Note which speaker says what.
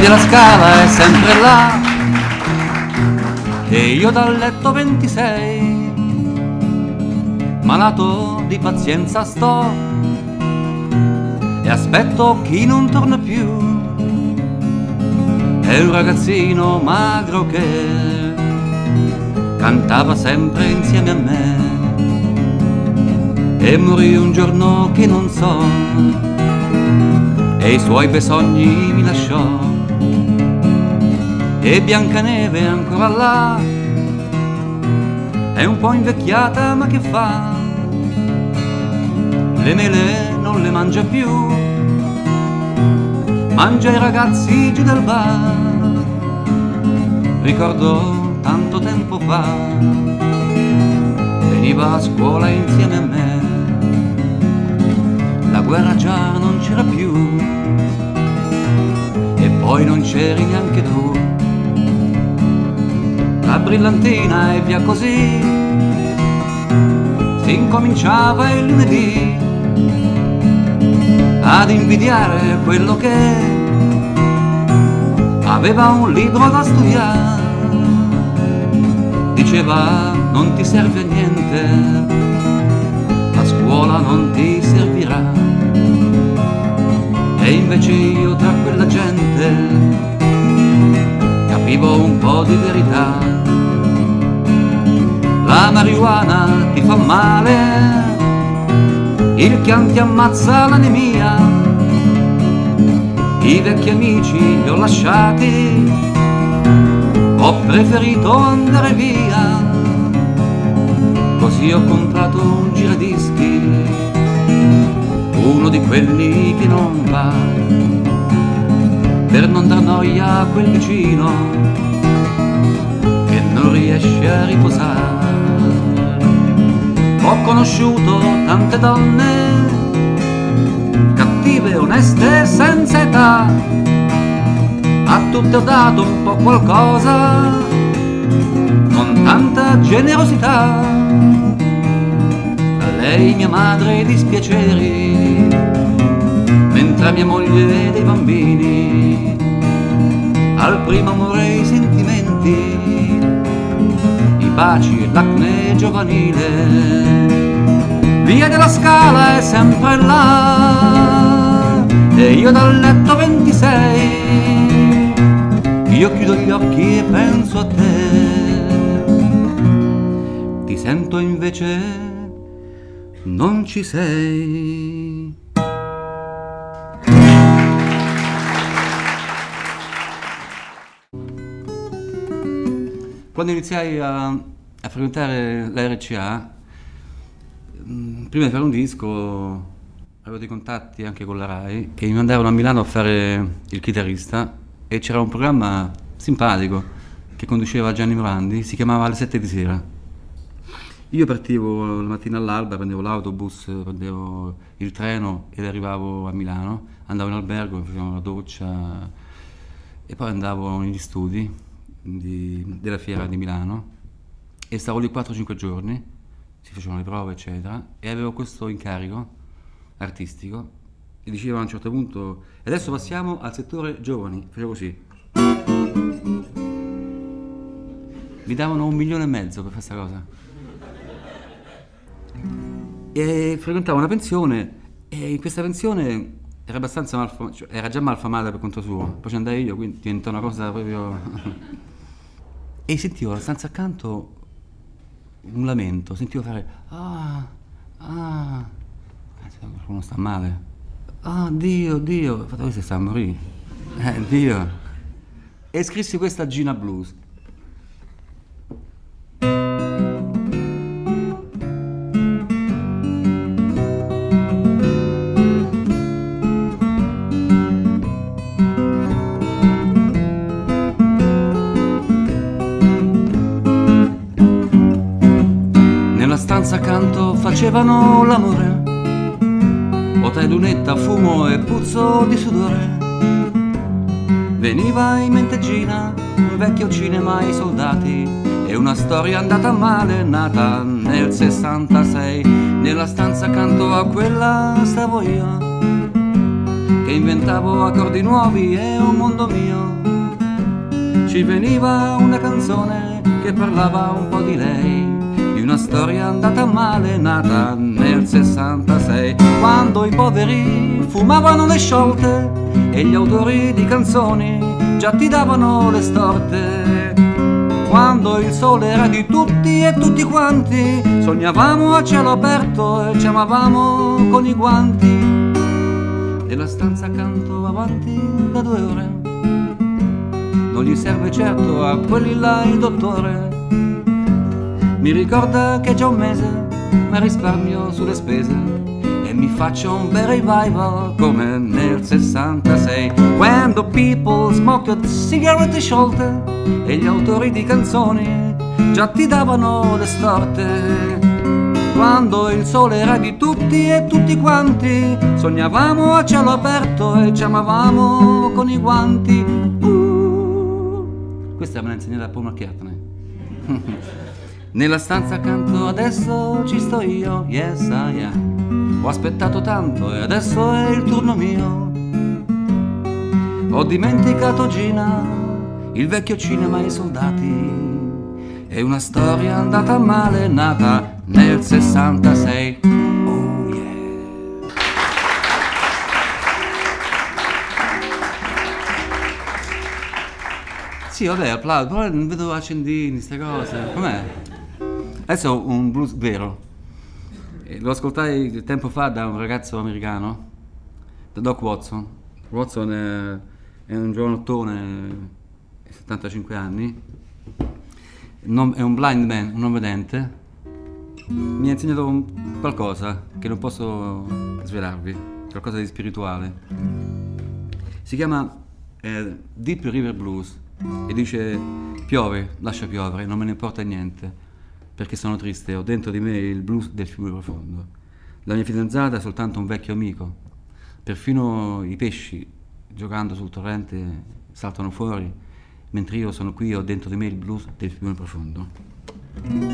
Speaker 1: Vedi la scala è sempre là e io dal letto 26 malato di pazienza sto e aspetto chi non torna più. È un ragazzino magro che cantava sempre insieme a me e morì un giorno che non so e i suoi bei sogni mi lasciò. E Biancaneve è ancora là, è un po' invecchiata ma che fa, le mele non le mangia più, mangia i ragazzi giù dal bar. Ricordo tanto tempo fa, veniva a scuola insieme a me, la guerra già non c'era più e poi non c'eri neanche tu. La brillantina e via così si incominciava il lunedì ad invidiare quello che aveva un libro da studiare. Diceva non ti serve a niente, la scuola non ti servirà. E invece io tra quella gente capivo un po' di verità. La marijuana ti fa male, il chianti ammazza l'anemia, i vecchi amici li ho lasciati, ho preferito andare via. Così ho comprato un giradischi, uno di quelli che non va, per non dar noia a quel vicino che non riesce a riposare. Ho conosciuto tante donne, cattive, oneste, senza età, a tutte ho dato un po' qualcosa, con tanta generosità. A lei mia madre i dispiaceri, mentre a mia moglie dei bambini, al primo amore i sentimenti, i baci e l'acne giovanile. Via della Scala è sempre là e io dal letto 26 io chiudo gli occhi e penso a te. Ti sento invece non ci sei. Quando iniziai a frequentare la RCA, prima di fare un disco avevo dei contatti anche con la Rai che mi mandarono a Milano a fare il chitarrista e c'era un programma simpatico che conduceva Gianni Morandi, si chiamava Alle 7 di sera. Io partivo la mattina all'alba, prendevo l'autobus, prendevo il treno ed arrivavo a Milano, andavo in albergo, mi facevo una doccia e poi andavo negli studi della fiera di Milano e stavo lì 4-5 giorni, si facevano le prove eccetera e avevo questo incarico artistico e dicevo a un certo punto e adesso passiamo al settore giovani, facevo così, mi davano 1,5 milioni per fare questa cosa e frequentavo una pensione e in questa pensione era abbastanza cioè, era già malfamata per conto suo, poi ci andai io, quindi diventò una cosa proprio e sentivo alla stanza accanto un lamento, sentivo fare qualcuno sta male, Dio, ho fatto questo sta a morire, Dio, e scrissi questa Gina Blues. Accanto facevano l'amore, hotel, lunetta, fumo e puzzo di sudore. Veniva in mente Gina, un vecchio cinema ai soldati e una storia andata male, nata nel 66. Nella stanza accanto a quella stavo io, che e inventavo accordi nuovi e un mondo mio. Ci veniva una canzone che parlava un po' di lei, di una storia andata male, nata nel 66, quando i poveri fumavano le sciolte e gli autori di canzoni già ti davano le storte. Quando il sole era di tutti e tutti quanti sognavamo a cielo aperto e ci amavamo con i guanti. Nella stanza accanto avanti da 2 ore non gli serve certo a quelli là il dottore. Mi ricorda che è già un mese ma risparmio sulle spese e mi faccio un bel revival come nel 66, when the people smoked sigarette sciolte e gli autori di canzoni già ti davano le storte. Quando il sole era di tutti e tutti quanti sognavamo a cielo aperto e ci amavamo con i guanti. Questa me l'ha insegnata Paul McCartney. Nella stanza accanto adesso ci sto io, yes I am. Ho aspettato tanto e adesso è il turno mio. Ho dimenticato Gina, il vecchio cinema e i soldati, è una storia andata male, nata nel 66. Oh yeah. Sì, vabbè, applauso, però non vedo accendini, queste cose. Com'è? Adesso ho un blues vero. Lo ascoltai tempo fa da un ragazzo americano, da Doc Watson. Watson è un giovanottone, 75 anni, è un blind man, un non vedente. Mi ha insegnato qualcosa che non posso svelarvi, qualcosa di spirituale. Si chiama Deep River Blues e dice: piove, lascia piovere, non me ne importa niente, perché sono triste, ho dentro di me il blues del fiume profondo. La mia fidanzata è soltanto un vecchio amico, perfino i pesci giocando sul torrente saltano fuori, mentre io sono qui e ho dentro di me il blues del fiume profondo.